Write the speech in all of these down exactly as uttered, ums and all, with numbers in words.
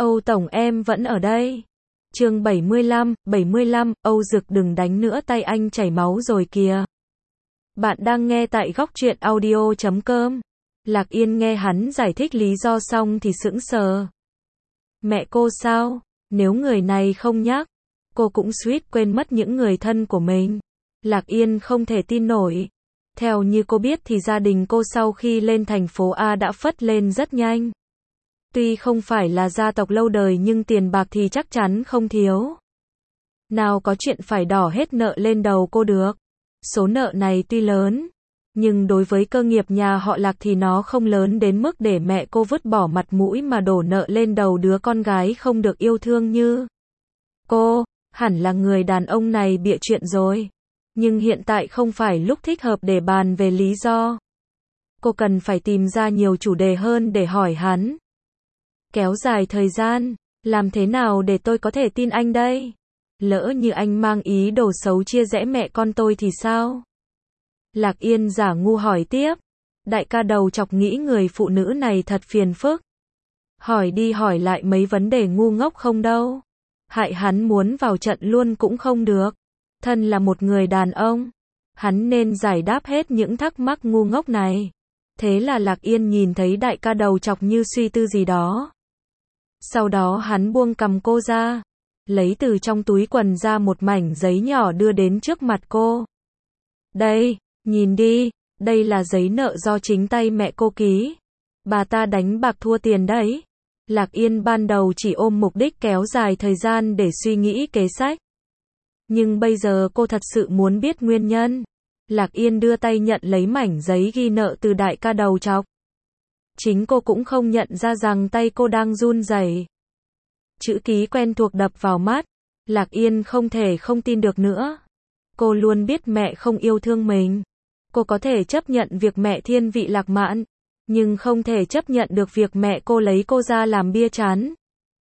Âu Tổng em vẫn ở đây. Chương bảy mươi lăm, bảy mươi lăm, Âu Dực đừng đánh nữa tay anh chảy máu rồi kìa. Bạn đang nghe tại góc truyện audio chấm com. Lạc Yên nghe hắn giải thích lý do xong thì sững sờ. Mẹ cô sao? Nếu người này không nhắc, cô cũng suýt quên mất những người thân của mình. Lạc Yên không thể tin nổi. Theo như cô biết thì gia đình cô sau khi lên thành phố A đã phất lên rất nhanh. Tuy không phải là gia tộc lâu đời nhưng tiền bạc thì chắc chắn không thiếu. Nào có chuyện phải đỏ hết nợ lên đầu cô được. Số nợ này tuy lớn, nhưng đối với cơ nghiệp nhà họ Lạc thì nó không lớn đến mức để mẹ cô vứt bỏ mặt mũi mà đổ nợ lên đầu đứa con gái không được yêu thương như cô. Hẳn là người đàn ông này bịa chuyện rồi. Nhưng hiện tại không phải lúc thích hợp để bàn về lý do. Cô cần phải tìm ra nhiều chủ đề hơn để hỏi hắn. Kéo dài thời gian, làm thế nào để tôi có thể tin anh đây? Lỡ như anh mang ý đồ xấu chia rẽ mẹ con tôi thì sao? Lạc Yên giả ngu hỏi tiếp. Đại ca đầu chọc nghĩ người phụ nữ này thật phiền phức. Hỏi đi hỏi lại mấy vấn đề ngu ngốc không đâu. Hại hắn muốn vào trận luôn cũng không được. Thân là một người đàn ông, hắn nên giải đáp hết những thắc mắc ngu ngốc này. Thế là Lạc Yên nhìn thấy đại ca đầu chọc như suy tư gì đó. Sau đó hắn buông cằm cô ra, lấy từ trong túi quần ra một mảnh giấy nhỏ đưa đến trước mặt cô. Đây, nhìn đi, đây là giấy nợ do chính tay mẹ cô ký. Bà ta đánh bạc thua tiền đấy. Lạc Yên ban đầu chỉ ôm mục đích kéo dài thời gian để suy nghĩ kế sách. Nhưng bây giờ cô thật sự muốn biết nguyên nhân. Lạc Yên đưa tay nhận lấy mảnh giấy ghi nợ từ đại ca đầu chọc. Chính cô cũng không nhận ra rằng tay cô đang run rẩy. Chữ ký quen thuộc đập vào mắt. Lạc Yên không thể không tin được nữa. Cô luôn biết mẹ không yêu thương mình. Cô có thể chấp nhận việc mẹ thiên vị Lạc Mạn, nhưng không thể chấp nhận được việc mẹ cô lấy cô ra làm bia chán.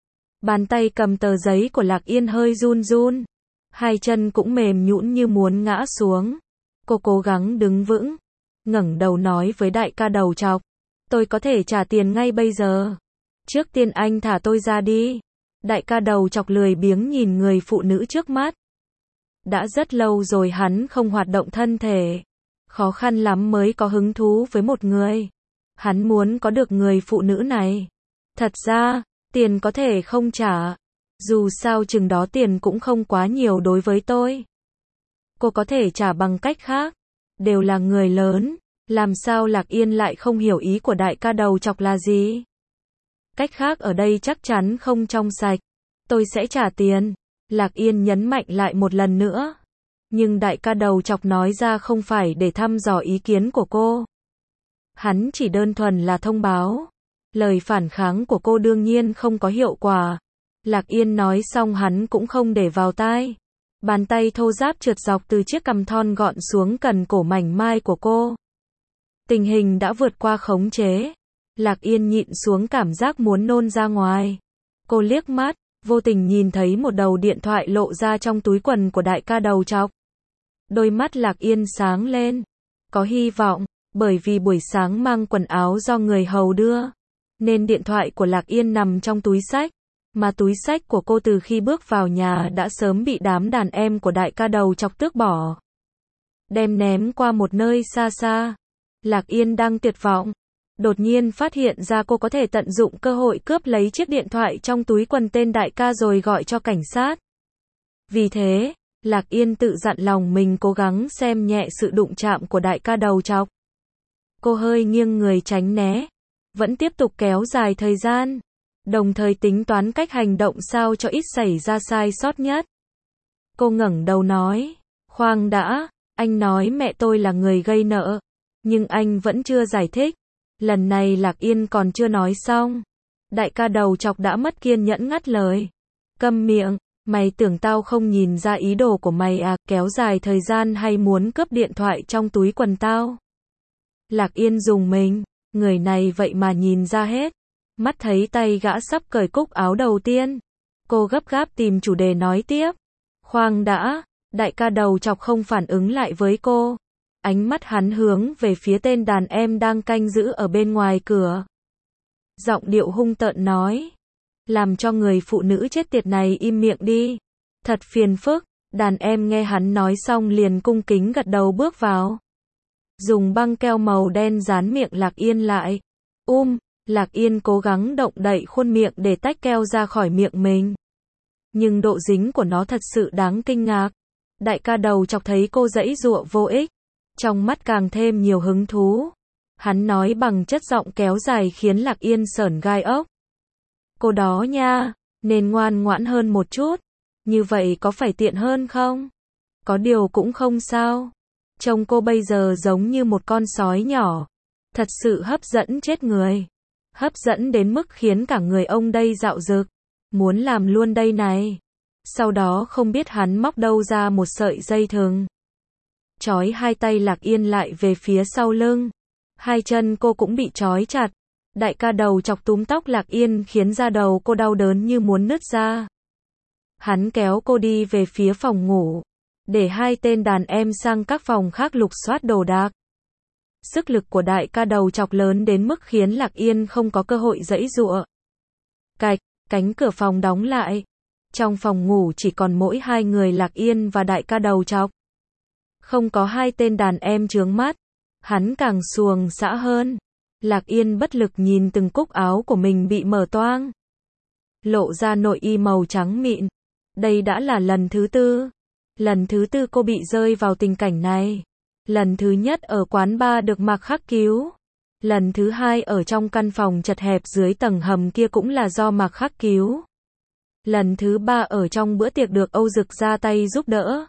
Bàn tay cầm tờ giấy của Lạc Yên hơi run run. Hai chân cũng mềm nhũn như muốn ngã xuống. Cô cố gắng đứng vững, ngẩng đầu nói với đại ca đầu chọc. Tôi có thể trả tiền ngay bây giờ. Trước tiên anh thả tôi ra đi. Đại ca đầu chọc lười biếng nhìn người phụ nữ trước mắt. Đã rất lâu rồi hắn không hoạt động thân thể. Khó khăn lắm mới có hứng thú với một người. Hắn muốn có được người phụ nữ này. Thật ra, tiền có thể không trả. Dù sao chừng đó tiền cũng không quá nhiều đối với tôi. Cô có thể trả bằng cách khác. Đều là người lớn. Làm sao Lạc Yên lại không hiểu ý của đại ca đầu chọc là gì? Cách khác ở đây chắc chắn không trong sạch. Tôi sẽ trả tiền. Lạc Yên nhấn mạnh lại một lần nữa. Nhưng đại ca đầu chọc nói ra không phải để thăm dò ý kiến của cô. Hắn chỉ đơn thuần là thông báo. Lời phản kháng của cô đương nhiên không có hiệu quả. Lạc Yên nói xong hắn cũng không để vào tai. Bàn tay thô ráp trượt dọc từ chiếc cằm thon gọn xuống cần cổ mảnh mai của cô. Tình hình đã vượt qua khống chế. Lạc Yên nhịn xuống cảm giác muốn nôn ra ngoài. Cô liếc mắt, vô tình nhìn thấy một đầu điện thoại lộ ra trong túi quần của đại ca đầu chọc. Đôi mắt Lạc Yên sáng lên. Có hy vọng, bởi vì buổi sáng mang quần áo do người hầu đưa, nên điện thoại của Lạc Yên nằm trong túi xách. Mà túi xách của cô từ khi bước vào nhà đã sớm bị đám đàn em của đại ca đầu chọc tước bỏ. Đem ném qua một nơi xa xa. Lạc Yên đang tuyệt vọng. Đột nhiên phát hiện ra cô có thể tận dụng cơ hội cướp lấy chiếc điện thoại trong túi quần tên đại ca rồi gọi cho cảnh sát. Vì thế, Lạc Yên tự dặn lòng mình cố gắng xem nhẹ sự đụng chạm của đại ca đầu chọc. Cô hơi nghiêng người tránh né. Vẫn tiếp tục kéo dài thời gian. Đồng thời tính toán cách hành động sao cho ít xảy ra sai sót nhất. Cô ngẩng đầu nói. Khoan đã, anh nói mẹ tôi là người gây nợ. Nhưng anh vẫn chưa giải thích. Lần này Lạc Yên còn chưa nói xong. Đại ca đầu chọc đã mất kiên nhẫn ngắt lời. Câm miệng, mày tưởng tao không nhìn ra ý đồ của mày à, kéo dài thời gian hay muốn cướp điện thoại trong túi quần tao? Lạc Yên rùng mình, người này vậy mà nhìn ra hết. Mắt thấy tay gã sắp cởi cúc áo đầu tiên. Cô gấp gáp tìm chủ đề nói tiếp. Khoan đã, đại ca đầu chọc không phản ứng lại với cô. Ánh mắt hắn hướng về phía tên đàn em đang canh giữ ở bên ngoài cửa. Giọng điệu hung tợn nói. làm cho người phụ nữ chết tiệt này im miệng đi. Thật phiền phức. Đàn em nghe hắn nói xong liền cung kính gật đầu bước vào. Dùng băng keo màu đen dán miệng Lạc Yên lại. Um, Lạc Yên cố gắng động đậy khuôn miệng để tách keo ra khỏi miệng mình. Nhưng độ dính của nó thật sự đáng kinh ngạc. Đại ca đầu chọc thấy cô giãy giụa vô ích, trong mắt càng thêm nhiều hứng thú. Hắn nói bằng chất giọng kéo dài khiến Lạc Yên sởn gai ốc. Cô đó nha, nên ngoan ngoãn hơn một chút. Như vậy có phải tiện hơn không? Có điều cũng không sao. Trông cô bây giờ giống như một con sói nhỏ. Thật sự hấp dẫn chết người. Hấp dẫn đến mức khiến cả người ông đây dạo dực. Muốn làm luôn đây này. Sau đó không biết hắn móc đâu ra một sợi dây thừng. Trói hai tay Lạc Yên lại về phía sau lưng. Hai chân cô cũng bị trói chặt. Đại ca đầu chọc túm tóc Lạc Yên khiến da đầu cô đau đớn như muốn nứt ra. Hắn kéo cô đi về phía phòng ngủ. Để hai tên đàn em sang các phòng khác lục soát đồ đạc. Sức lực của đại ca đầu chọc lớn đến mức khiến Lạc Yên không có cơ hội giãy giụa. Cạch, cánh cửa phòng đóng lại. Trong phòng ngủ chỉ còn mỗi hai người Lạc Yên và đại ca đầu chọc. Không có hai tên đàn em chướng mắt. Hắn càng xuồng xã hơn. Lạc Yên bất lực nhìn từng cúc áo của mình bị mở toang. Lộ ra nội y màu trắng mịn. Đây đã là lần thứ tư. Lần thứ tư cô bị rơi vào tình cảnh này. Lần thứ nhất ở quán bar được Mạc Khắc cứu. Lần thứ hai ở trong căn phòng chật hẹp dưới tầng hầm kia cũng là do Mạc Khắc cứu. Lần thứ ba ở trong bữa tiệc được Âu Dực ra tay giúp đỡ.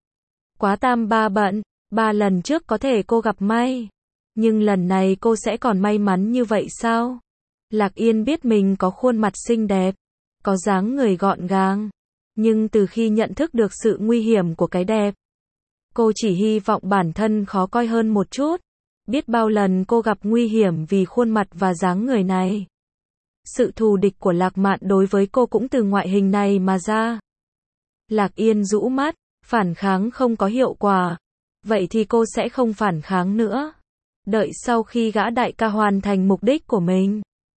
Quá tam ba bận, ba lần trước có thể cô gặp may. Nhưng lần này cô sẽ còn may mắn như vậy sao? Lạc Yên biết mình có khuôn mặt xinh đẹp, có dáng người gọn gàng. Nhưng từ khi nhận thức được sự nguy hiểm của cái đẹp, cô chỉ hy vọng bản thân khó coi hơn một chút. Biết bao lần cô gặp nguy hiểm vì khuôn mặt và dáng người này. Sự thù địch của Lạc Mạn đối với cô cũng từ ngoại hình này mà ra. Lạc Yên rũ mắt, phản kháng không có hiệu quả. Vậy thì cô sẽ không phản kháng nữa. Đợi sau khi gã đại ca hoàn thành mục đích của mình,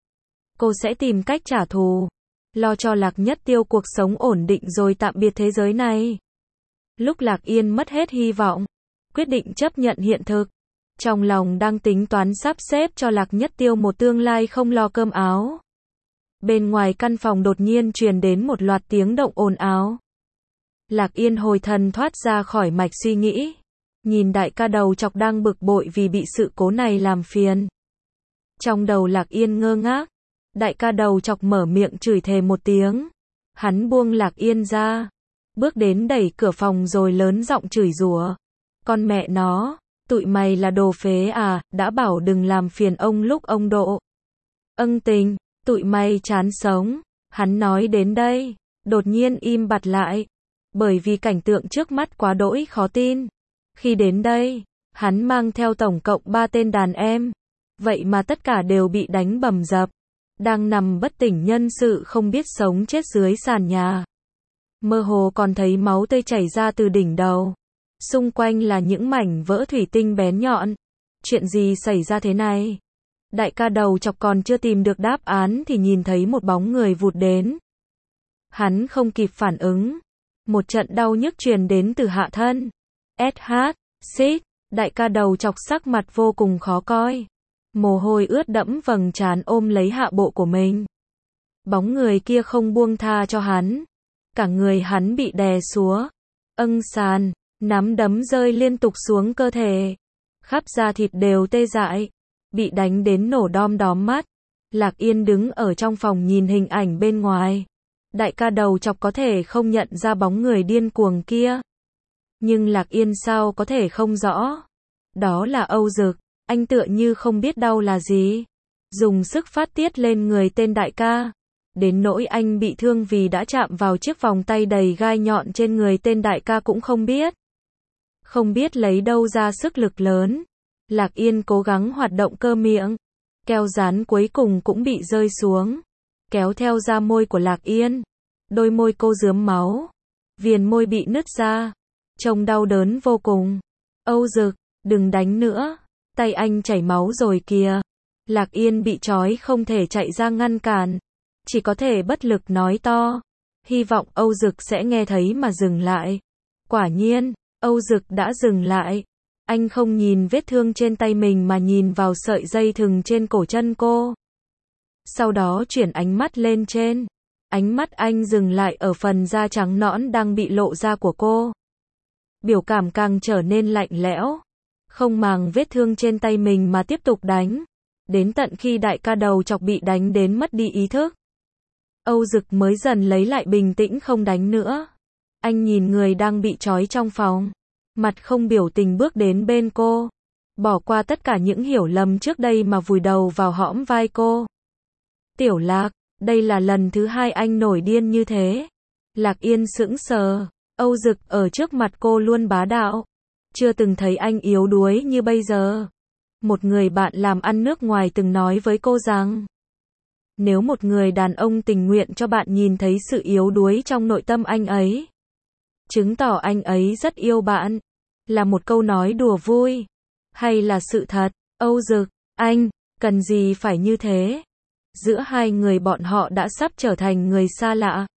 cô sẽ tìm cách trả thù. Lo cho Lạc Nhất Tiêu cuộc sống ổn định rồi tạm biệt thế giới này. Lúc Lạc Yên mất hết hy vọng, quyết định chấp nhận hiện thực. Trong lòng đang tính toán sắp xếp cho Lạc Nhất Tiêu một tương lai không lo cơm áo. Bên ngoài căn phòng đột nhiên truyền đến một loạt tiếng động ồn ào. Lạc Yên hồi thần thoát ra khỏi mạch suy nghĩ. Nhìn đại ca đầu chọc đang bực bội vì bị sự cố này làm phiền. Trong đầu Lạc Yên ngơ ngác. Đại ca đầu chọc mở miệng chửi thề một tiếng. Hắn buông Lạc Yên ra. Bước đến đẩy cửa phòng rồi lớn giọng chửi rủa. Con mẹ nó, tụi mày là đồ phế à, đã bảo đừng làm phiền ông lúc ông độ. Ân tình, tụi mày chán sống. Hắn nói đến đây, đột nhiên im bặt lại. Bởi vì cảnh tượng trước mắt quá đỗi khó tin. Khi đến đây, hắn mang theo tổng cộng ba tên đàn em. Vậy mà tất cả đều bị đánh bầm dập. Đang nằm bất tỉnh nhân sự không biết sống chết dưới sàn nhà. Mơ hồ còn thấy máu tươi chảy ra từ đỉnh đầu. Xung quanh là những mảnh vỡ thủy tinh bén nhọn. Chuyện gì xảy ra thế này? Đại ca đầu chọc còn chưa tìm được đáp án thì nhìn thấy một bóng người vụt đến. Hắn không kịp phản ứng. Một trận đau nhức truyền đến từ hạ thân. ét hát, xít, đại ca đầu chọc sắc mặt vô cùng khó coi. Mồ hôi ướt đẫm vầng trán ôm lấy hạ bộ của mình. Bóng người kia không buông tha cho hắn. Cả người hắn bị đè xuống. Âng sàn, nắm đấm rơi liên tục xuống cơ thể. Khắp da thịt đều tê dại. Bị đánh đến nổ đom đóm mắt. Lạc Yên đứng ở trong phòng nhìn hình ảnh bên ngoài. Đại ca đầu chọc có thể không nhận ra bóng người điên cuồng kia. Nhưng Lạc Yên sao có thể không rõ. Đó là Âu Dực. Anh tựa như không biết đau là gì. Dùng sức phát tiết lên người tên đại ca. Đến nỗi anh bị thương vì đã chạm vào chiếc vòng tay đầy gai nhọn trên người tên đại ca cũng không biết. Không biết lấy đâu ra sức lực lớn. Lạc Yên cố gắng hoạt động cơ miệng. Keo dán cuối cùng cũng bị rơi xuống. Kéo theo da môi của Lạc Yên. Đôi môi cô rướm máu. Viền môi bị nứt ra. Trông đau đớn vô cùng. Âu Dực, đừng đánh nữa. Tay anh chảy máu rồi kìa. Lạc Yên bị trói không thể chạy ra ngăn cản. chỉ có thể bất lực nói to. Hy vọng Âu Dực sẽ nghe thấy mà dừng lại. Quả nhiên, Âu Dực đã dừng lại. Anh không nhìn vết thương trên tay mình mà nhìn vào sợi dây thừng trên cổ chân cô. Sau đó chuyển ánh mắt lên trên. Ánh mắt anh dừng lại ở phần da trắng nõn đang bị lộ ra của cô. Biểu cảm càng trở nên lạnh lẽo. Không màng vết thương trên tay mình mà tiếp tục đánh. Đến tận khi đại ca đầu chọc bị đánh đến mất đi ý thức. Âu Dực mới dần lấy lại bình tĩnh không đánh nữa. Anh nhìn người đang bị trói trong phòng. Mặt không biểu tình bước đến bên cô. Bỏ qua tất cả những hiểu lầm trước đây mà vùi đầu vào hõm vai cô. Tiểu Lạc, đây là lần thứ hai anh nổi điên như thế. Lạc Yên sững sờ. Âu Dực ở trước mặt cô luôn bá đạo. Chưa từng thấy anh yếu đuối như bây giờ. Một người bạn làm ăn nước ngoài từng nói với cô rằng, nếu một người đàn ông tình nguyện cho bạn nhìn thấy sự yếu đuối trong nội tâm anh ấy, chứng tỏ anh ấy rất yêu bạn. Là một câu nói đùa vui, hay là sự thật? Âu Dực, anh, cần gì phải như thế? Giữa hai người bọn họ đã sắp trở thành người xa lạ.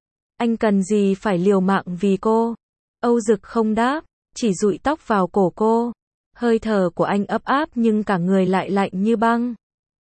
Anh cần gì phải liều mạng vì cô? Âu Dực không đáp, chỉ dụi tóc vào cổ cô. Hơi thở của anh ấp áp nhưng cả người lại lạnh như băng.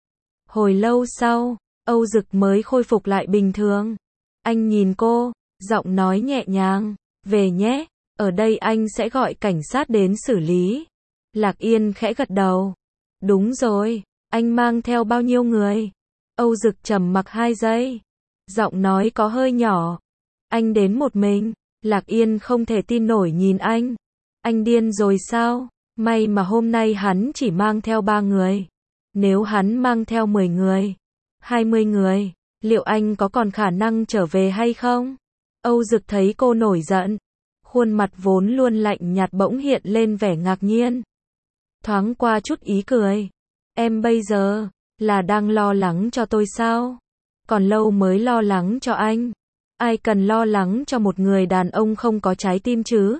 Hồi lâu sau, Âu Dực mới khôi phục lại bình thường. Anh nhìn cô, giọng nói nhẹ nhàng, về nhé, ở đây anh sẽ gọi cảnh sát đến xử lý. Lạc Yên khẽ gật đầu. Đúng rồi, anh mang theo bao nhiêu người? Âu Dực trầm mặc hai giây. Giọng nói có hơi nhỏ. Anh đến một mình. Lạc Yên không thể tin nổi nhìn anh. Anh điên rồi sao? May mà hôm nay hắn chỉ mang theo ba người. Nếu hắn mang theo mười người, hai mươi người, liệu anh có còn khả năng trở về hay không? Âu Dực thấy cô nổi giận. Khuôn mặt vốn luôn lạnh nhạt bỗng hiện lên vẻ ngạc nhiên. Thoáng qua chút ý cười. Em bây giờ, là đang lo lắng cho tôi sao? Còn lâu mới lo lắng cho anh. Ai cần lo lắng cho một người đàn ông không có trái tim chứ?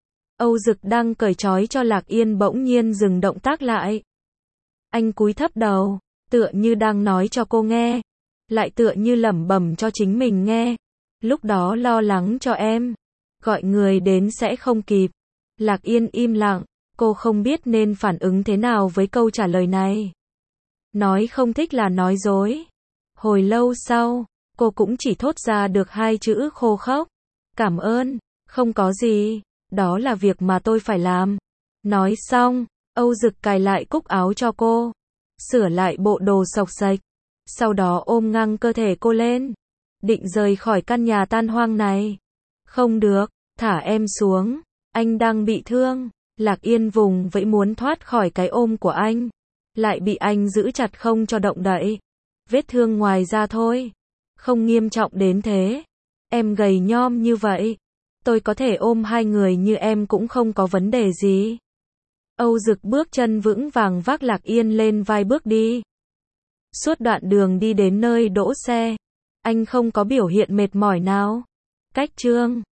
Âu Dực đang cởi trói cho Lạc Yên bỗng nhiên dừng động tác lại. Anh cúi thấp đầu, tựa như đang nói cho cô nghe, lại tựa như lẩm bẩm cho chính mình nghe. Lúc đó lo lắng cho em, gọi người đến sẽ không kịp. Lạc Yên im lặng, cô không biết nên phản ứng thế nào với câu trả lời này. Nói không thích là nói dối. Hồi lâu sau, cô cũng chỉ thốt ra được hai chữ khô khốc. Cảm ơn, không có gì, đó là việc mà tôi phải làm. Nói xong, Âu Dực cài lại cúc áo cho cô, sửa lại bộ đồ xộc xệch, sau đó ôm ngang cơ thể cô lên, định rời khỏi căn nhà tan hoang này. Không được, thả em xuống, anh đang bị thương. Lạc Yên vùng vẫy muốn thoát khỏi cái ôm của anh, lại bị anh giữ chặt không cho động đậy. Vết thương ngoài da thôi, không nghiêm trọng đến thế. Em gầy nhom như vậy, tôi có thể ôm hai người như em cũng không có vấn đề gì. Âu Dực bước chân vững vàng vác Lạc Yên lên vai bước đi. Suốt đoạn đường đi đến nơi đỗ xe, anh không có biểu hiện mệt mỏi nào. Cách chương